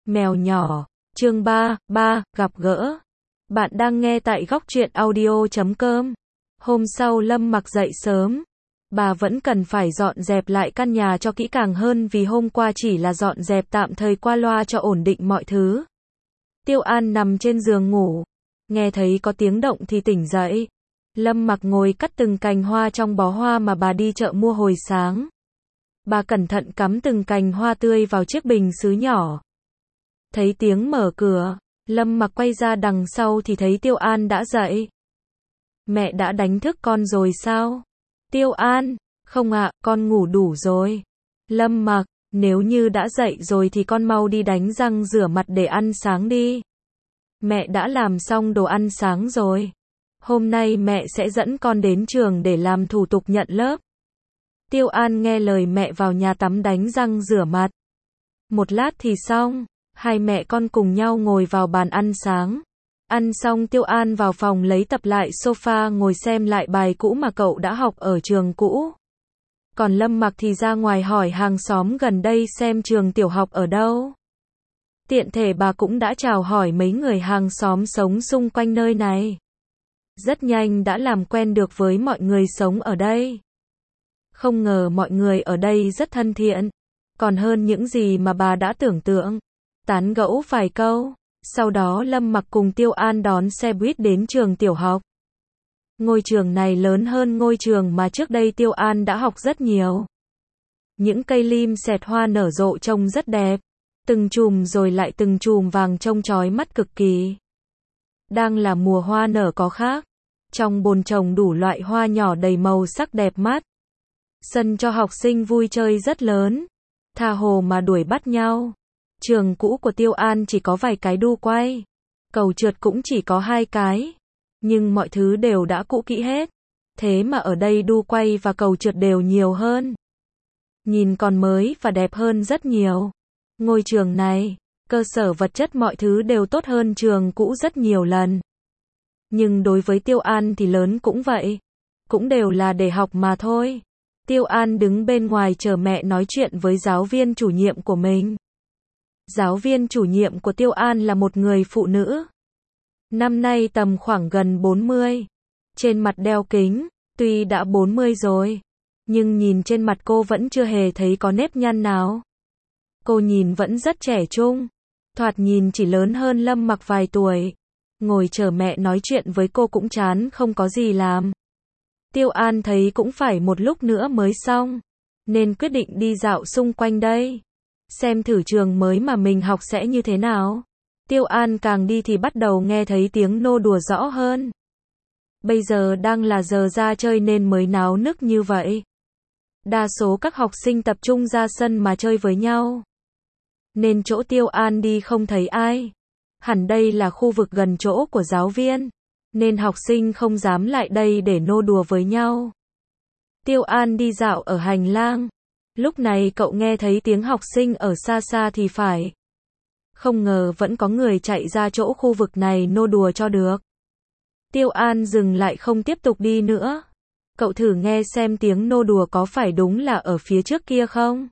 Mèo nhỏ, chương 3, gặp gỡ. Bạn đang nghe tại góc truyện audio.com. Hôm sau Lâm Mặc dậy sớm. Bà vẫn cần phải dọn dẹp lại căn nhà cho kỹ càng hơn vì hôm qua chỉ là dọn dẹp tạm thời qua loa cho ổn định mọi thứ. Tiêu An nằm trên giường ngủ. Nghe thấy có tiếng động thì tỉnh dậy. Lâm Mặc ngồi cắt từng cành hoa trong bó hoa mà bà đi chợ mua hồi sáng. Bà cẩn thận cắm từng cành hoa tươi vào chiếc bình sứ nhỏ. Thấy tiếng mở cửa, Lâm Mặc quay ra đằng sau thì thấy Tiêu An đã dậy. Mẹ đã đánh thức con rồi sao? Tiêu An, không ạ, con ngủ đủ rồi. Lâm Mặc, nếu như đã dậy rồi thì con mau đi đánh răng rửa mặt để ăn sáng đi. Mẹ đã làm xong đồ ăn sáng rồi. Hôm nay mẹ sẽ dẫn con đến trường để làm thủ tục nhận lớp. Tiêu An nghe lời mẹ vào nhà tắm đánh răng rửa mặt. Một lát thì xong, hai mẹ con cùng nhau ngồi vào bàn ăn sáng. Ăn xong Tiêu An vào phòng lấy tập lại sofa ngồi xem lại bài cũ mà cậu đã học ở trường cũ. Còn Lâm Mặc thì ra ngoài hỏi hàng xóm gần đây xem trường tiểu học ở đâu. Tiện thể bà cũng đã chào hỏi mấy người hàng xóm sống xung quanh nơi này. Rất nhanh đã làm quen được với mọi người sống ở đây. Không ngờ mọi người ở đây rất thân thiện, còn hơn những gì mà bà đã tưởng tượng. Tán gẫu vài câu, sau đó Lâm Mặc cùng Tiêu An đón xe buýt đến trường tiểu học. Ngôi trường này lớn hơn ngôi trường mà trước đây Tiêu An đã học rất nhiều. Những cây lim xẹt hoa nở rộ trông rất đẹp, từng chùm rồi lại từng chùm vàng trông chói mắt cực kỳ. Đang là mùa hoa nở có khác, trong bồn trồng đủ loại hoa nhỏ đầy màu sắc đẹp mắt. Sân cho học sinh vui chơi rất lớn, tha hồ mà đuổi bắt nhau. Trường cũ của Tiêu An chỉ có vài cái đu quay, cầu trượt cũng chỉ có 2 cái, nhưng mọi thứ đều đã cũ kỹ hết. Thế mà ở đây đu quay và cầu trượt đều nhiều hơn. Nhìn còn mới và đẹp hơn rất nhiều. Ngôi trường này, cơ sở vật chất mọi thứ đều tốt hơn trường cũ rất nhiều lần. Nhưng đối với Tiêu An thì lớn cũng vậy, cũng đều là để học mà thôi. Tiêu An đứng bên ngoài chờ mẹ nói chuyện với giáo viên chủ nhiệm của mình. Giáo viên chủ nhiệm của Tiêu An là một người phụ nữ. Năm nay tầm khoảng gần 40. Trên mặt đeo kính, tuy đã 40 rồi, nhưng nhìn trên mặt cô vẫn chưa hề thấy có nếp nhăn nào. Cô nhìn vẫn rất trẻ trung, thoạt nhìn chỉ lớn hơn Lâm Mặc vài tuổi. Ngồi chờ mẹ nói chuyện với cô cũng chán không có gì làm. Tiêu An thấy cũng phải một lúc nữa mới xong, nên quyết định đi dạo xung quanh đây, xem thử trường mới mà mình học sẽ như thế nào. Tiêu An càng đi thì bắt đầu nghe thấy tiếng nô đùa rõ hơn. Bây giờ đang là giờ ra chơi nên mới náo nức như vậy. Đa số các học sinh tập trung ra sân mà chơi với nhau, nên chỗ Tiêu An đi không thấy ai. Hẳn đây là khu vực gần chỗ của giáo viên, nên học sinh không dám lại đây để nô đùa với nhau. Tiêu An đi dạo ở hành lang. Lúc này cậu nghe thấy tiếng học sinh ở xa xa thì phải. Không ngờ vẫn có người chạy ra chỗ khu vực này nô đùa cho được. Tiêu An dừng lại không tiếp tục đi nữa. Cậu thử nghe xem tiếng nô đùa có phải đúng là ở phía trước kia không?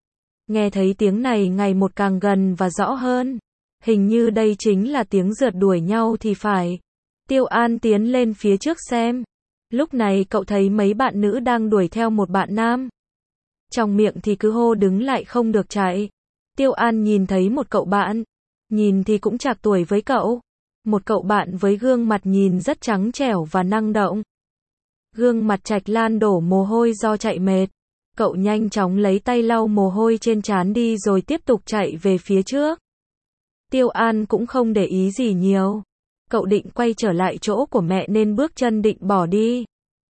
Nghe thấy tiếng này ngày một càng gần và rõ hơn. Hình như đây chính là tiếng rượt đuổi nhau thì phải. Tiêu An tiến lên phía trước xem. Lúc này cậu thấy mấy bạn nữ đang đuổi theo một bạn nam. Trong miệng thì cứ hô đứng lại không được chạy. Tiêu An nhìn thấy một cậu bạn, nhìn thì cũng trạc tuổi với cậu. Một cậu bạn với gương mặt nhìn rất trắng trẻo và năng động. Gương mặt Trạch Lan đổ mồ hôi do chạy mệt. Cậu nhanh chóng lấy tay lau mồ hôi trên trán đi rồi tiếp tục chạy về phía trước. Tiêu An cũng không để ý gì nhiều. Cậu định quay trở lại chỗ của mẹ nên bước chân định bỏ đi.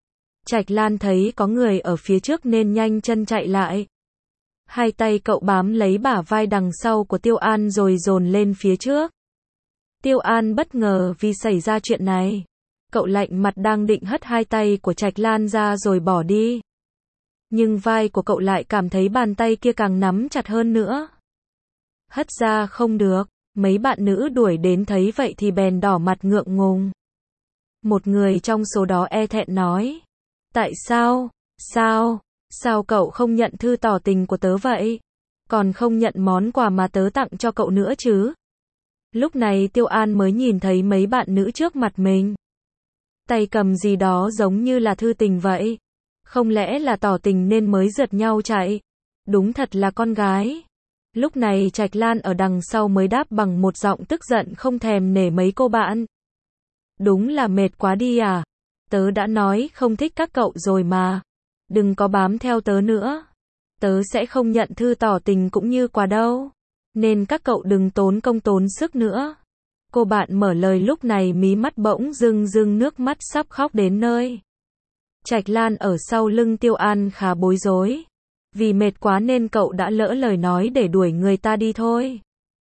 Trạch Lan thấy có người ở phía trước nên nhanh chân chạy lại. Hai tay cậu bám lấy bả vai đằng sau của Tiêu An rồi dồn lên phía trước. Tiêu An bất ngờ vì xảy ra chuyện này. Cậu lạnh mặt đang định hất hai tay của Trạch Lan ra rồi bỏ đi. Nhưng vai của cậu lại cảm thấy bàn tay kia càng nắm chặt hơn nữa. Hất ra không được. Mấy bạn nữ đuổi đến thấy vậy thì bèn đỏ mặt ngượng ngùng. Một người trong số đó e thẹn nói. Tại sao? Sao cậu không nhận thư tỏ tình của tớ vậy? còn không nhận món quà mà tớ tặng cho cậu nữa chứ. Lúc này Tiêu An mới nhìn thấy mấy bạn nữ trước mặt mình. Tay cầm gì đó giống như là thư tình vậy. Không lẽ là tỏ tình nên mới rượt nhau chạy. Đúng thật là con gái. Lúc này Trạch Lan ở đằng sau mới đáp bằng một giọng tức giận không thèm nể mấy cô bạn. Đúng là mệt quá đi à. Tớ đã nói không thích các cậu rồi mà. Đừng có bám theo tớ nữa. Tớ sẽ không nhận thư tỏ tình cũng như quà đâu. Nên các cậu đừng tốn công tốn sức nữa. Cô bạn mở lời lúc này mí mắt bỗng rưng rưng nước mắt sắp khóc đến nơi. Trạch Lan ở sau lưng Tiêu An khá bối rối. Vì mệt quá nên cậu đã lỡ lời nói để đuổi người ta đi thôi.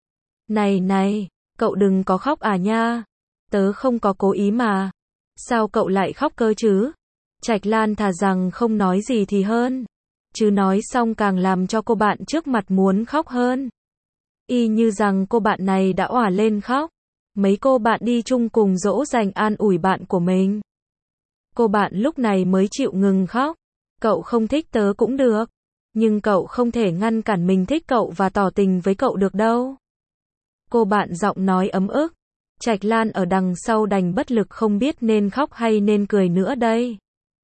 Này này, cậu đừng có khóc à nha. Tớ không có cố ý mà. Sao cậu lại khóc cơ chứ? Trạch Lan thà rằng không nói gì thì hơn. Chứ nói xong càng làm cho cô bạn trước mặt muốn khóc hơn. Y như rằng cô bạn này đã òa lên khóc. Mấy cô bạn đi chung cùng dỗ dành an ủi bạn của mình. Cô bạn lúc này mới chịu ngừng khóc. Cậu không thích tớ cũng được. Nhưng cậu không thể ngăn cản mình thích cậu và tỏ tình với cậu được đâu. Cô bạn giọng nói ấm ức. Trạch Lan ở đằng sau đành bất lực không biết nên khóc hay nên cười nữa đây.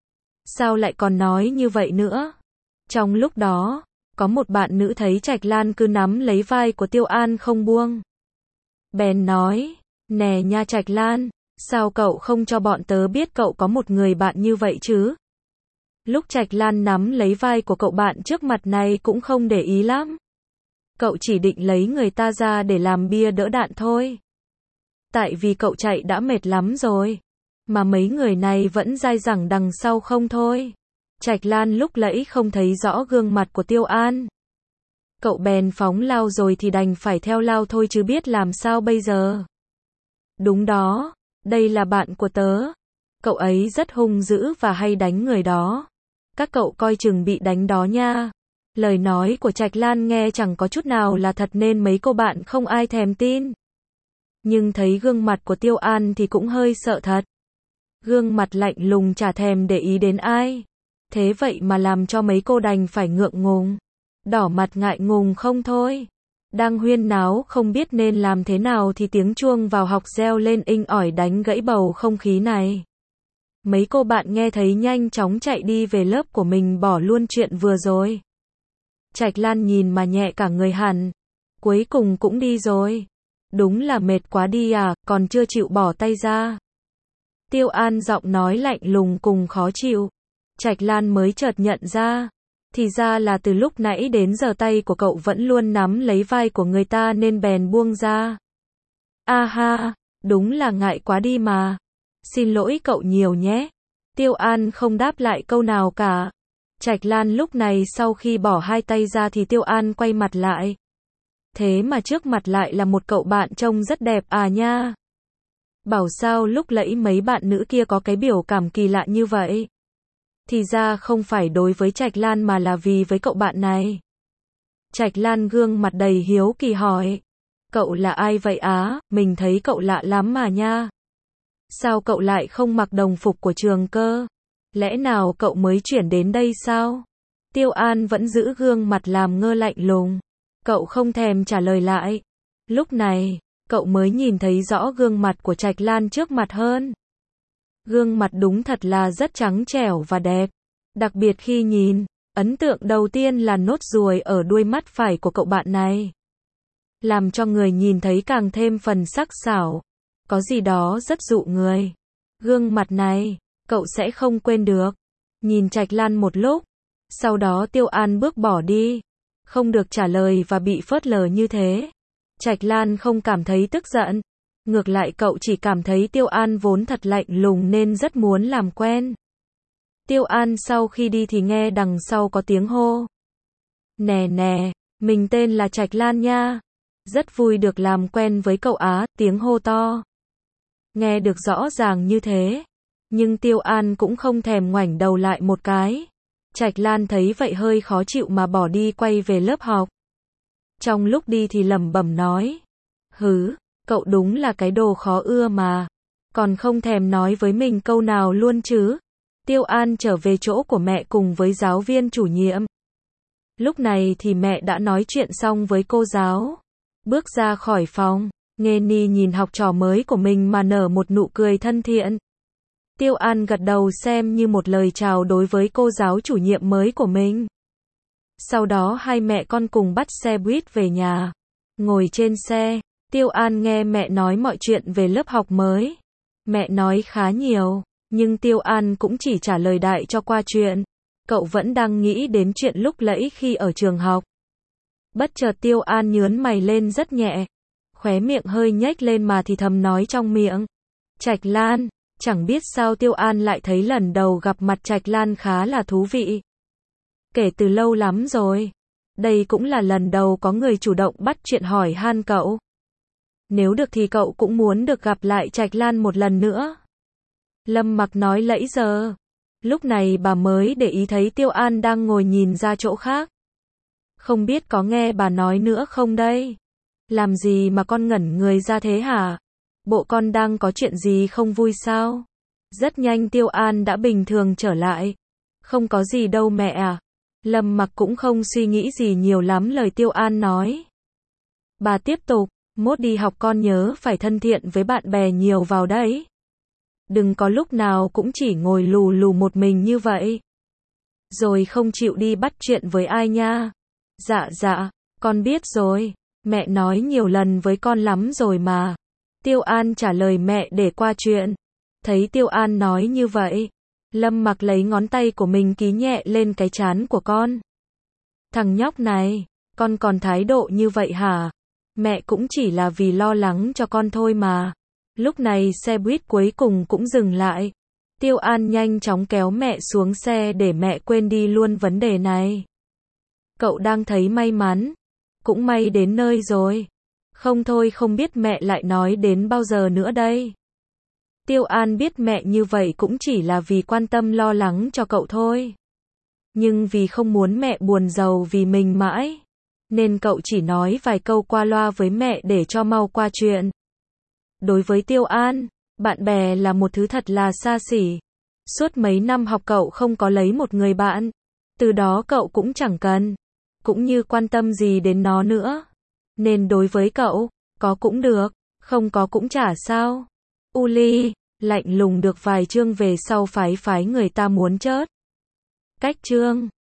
Sao lại còn nói như vậy nữa? Trong lúc đó, có một bạn nữ thấy Trạch Lan cứ nắm lấy vai của Tiêu An không buông. Bèn nói, nè nha Trạch Lan, sao cậu không cho bọn tớ biết cậu có một người bạn như vậy chứ? Lúc Trạch Lan nắm lấy vai của cậu bạn trước mặt này cũng không để ý lắm. Cậu chỉ định lấy người ta ra để làm bia đỡ đạn thôi. Tại vì cậu chạy đã mệt lắm rồi. Mà mấy người này vẫn dai dẳng đằng sau không thôi. Trạch Lan lúc nãy không thấy rõ gương mặt của Tiêu An. Cậu bèn phóng lao rồi thì đành phải theo lao thôi chứ biết làm sao bây giờ. Đúng đó, đây là bạn của tớ. Cậu ấy rất hung dữ và hay đánh người đó. Các cậu coi chừng bị đánh đó nha. Lời nói của Trạch Lan nghe chẳng có chút nào là thật nên mấy cô bạn không ai thèm tin. Nhưng thấy gương mặt của Tiêu An thì cũng hơi sợ thật. Gương mặt lạnh lùng chả thèm để ý đến ai. Thế vậy mà làm cho mấy cô đành phải ngượng ngùng. Đỏ mặt ngại ngùng không thôi. Đang huyên náo không biết nên làm thế nào thì tiếng chuông vào học reo lên inh ỏi đánh gãy bầu không khí này. Mấy cô bạn nghe thấy nhanh chóng chạy đi về lớp của mình bỏ luôn chuyện vừa rồi. Trạch Lan nhìn mà nhẹ cả người hẳn. Cuối cùng cũng đi rồi. Đúng là mệt quá đi à, còn chưa chịu bỏ tay ra. Tiêu An giọng nói lạnh lùng cùng khó chịu. Trạch Lan mới chợt nhận ra. Thì ra là từ lúc nãy đến giờ tay của cậu vẫn luôn nắm lấy vai của người ta nên bèn buông ra. A ha, đúng là ngại quá đi mà. Xin lỗi cậu nhiều nhé. Tiêu An không đáp lại câu nào cả. Trạch Lan lúc này sau khi bỏ hai tay ra thì Tiêu An quay mặt lại. Thế mà trước mặt lại là một cậu bạn trông rất đẹp à nha. Bảo sao lúc nãy mấy bạn nữ kia có cái biểu cảm kỳ lạ như vậy. Thì ra không phải đối với Trạch Lan mà là vì với cậu bạn này. Trạch Lan gương mặt đầy hiếu kỳ hỏi. Cậu là ai vậy á, mình thấy cậu lạ lắm mà nha. Sao cậu lại không mặc đồng phục của trường cơ? Lẽ nào cậu mới chuyển đến đây sao? Tiêu An vẫn giữ gương mặt làm ngơ lạnh lùng. Cậu không thèm trả lời lại. Lúc này, cậu mới nhìn thấy rõ gương mặt của Trạch Lan trước mặt hơn. Gương mặt đúng thật là rất trắng trẻo và đẹp. Đặc biệt khi nhìn, ấn tượng đầu tiên là nốt ruồi ở đuôi mắt phải của cậu bạn này. Làm cho người nhìn thấy càng thêm phần sắc sảo. Có gì đó rất dụ người. Gương mặt này, cậu sẽ không quên được. Nhìn Trạch Lan một lúc. Sau đó Tiêu An bước bỏ đi. Không được trả lời và bị phớt lờ như thế. Trạch Lan không cảm thấy tức giận. Ngược lại cậu chỉ cảm thấy Tiêu An vốn thật lạnh lùng nên rất muốn làm quen. Tiêu An sau khi đi thì nghe đằng sau có tiếng hô. Nè nè, mình tên là Trạch Lan nha. Rất vui được làm quen với cậu á, tiếng hô to. Nghe được rõ ràng như thế. Nhưng Tiêu An cũng không thèm ngoảnh đầu lại một cái. Trạch Lan thấy vậy hơi khó chịu mà bỏ đi quay về lớp học. Trong lúc đi thì lẩm bẩm nói. Hứ, cậu đúng là cái đồ khó ưa mà. Còn không thèm nói với mình câu nào luôn chứ. Tiêu An trở về chỗ của mẹ cùng với giáo viên chủ nhiệm. Lúc này thì mẹ đã nói chuyện xong với cô giáo. Bước ra khỏi phòng, Nghê Ni nhìn học trò mới của mình mà nở một nụ cười thân thiện. Tiêu An gật đầu xem như một lời chào đối với cô giáo chủ nhiệm mới của mình. Sau đó hai mẹ con cùng bắt xe buýt về nhà. Ngồi trên xe, Tiêu An nghe mẹ nói mọi chuyện về lớp học mới. Mẹ nói khá nhiều, nhưng Tiêu An cũng chỉ trả lời đại cho qua chuyện. Cậu vẫn đang nghĩ đến chuyện lúc nãy khi ở trường học. Bất chợt Tiêu An nhướng mày lên rất nhẹ. Khóe miệng hơi nhếch lên mà thì thầm nói trong miệng. Trạch Lan, chẳng biết sao Tiêu An lại thấy lần đầu gặp mặt Trạch Lan khá là thú vị. Kể từ lâu lắm rồi. Đây cũng là lần đầu có người chủ động bắt chuyện hỏi han cậu. Nếu được thì cậu cũng muốn được gặp lại Trạch Lan một lần nữa. Lâm Mặc nói nãy giờ. Lúc này bà mới để ý thấy Tiêu An đang ngồi nhìn ra chỗ khác. Không biết có nghe bà nói nữa không đây? Làm gì mà con ngẩn người ra thế hả? Bộ con đang có chuyện gì không vui sao? Rất nhanh Tiêu An đã bình thường trở lại. Không có gì đâu mẹ à. Lâm Mặc cũng không suy nghĩ gì nhiều lắm lời Tiêu An nói. Bà tiếp tục, mốt đi học con nhớ phải thân thiện với bạn bè nhiều vào đấy. Đừng có lúc nào cũng chỉ ngồi lù lù một mình như vậy. Rồi không chịu đi bắt chuyện với ai nha. Dạ, con biết rồi. Mẹ nói nhiều lần với con lắm rồi mà. Tiêu An trả lời mẹ để qua chuyện. Thấy Tiêu An nói như vậy, Lâm Mặc lấy ngón tay của mình ký nhẹ lên cái trán của con. Thằng nhóc này, con còn thái độ như vậy hả? Mẹ cũng chỉ là vì lo lắng cho con thôi mà. Lúc này xe buýt cuối cùng cũng dừng lại. Tiêu An nhanh chóng kéo mẹ xuống xe để mẹ quên đi luôn vấn đề này. Cậu đang thấy may mắn. Cũng may đến nơi rồi. Không thôi không biết mẹ lại nói đến bao giờ nữa đây. Tiêu An biết mẹ như vậy cũng chỉ là vì quan tâm lo lắng cho cậu thôi. Nhưng vì không muốn mẹ buồn rầu vì mình mãi, nên cậu chỉ nói vài câu qua loa với mẹ để cho mau qua chuyện. Đối với Tiêu An, bạn bè là một thứ thật là xa xỉ. Suốt mấy năm học cậu không có lấy một người bạn. Từ đó cậu cũng chẳng cần, cũng như quan tâm gì đến nó nữa. Nên đối với cậu, có cũng được, không có cũng chả sao. Uli, lạnh lùng được vài chương về sau phái người ta muốn chớt. Cách chương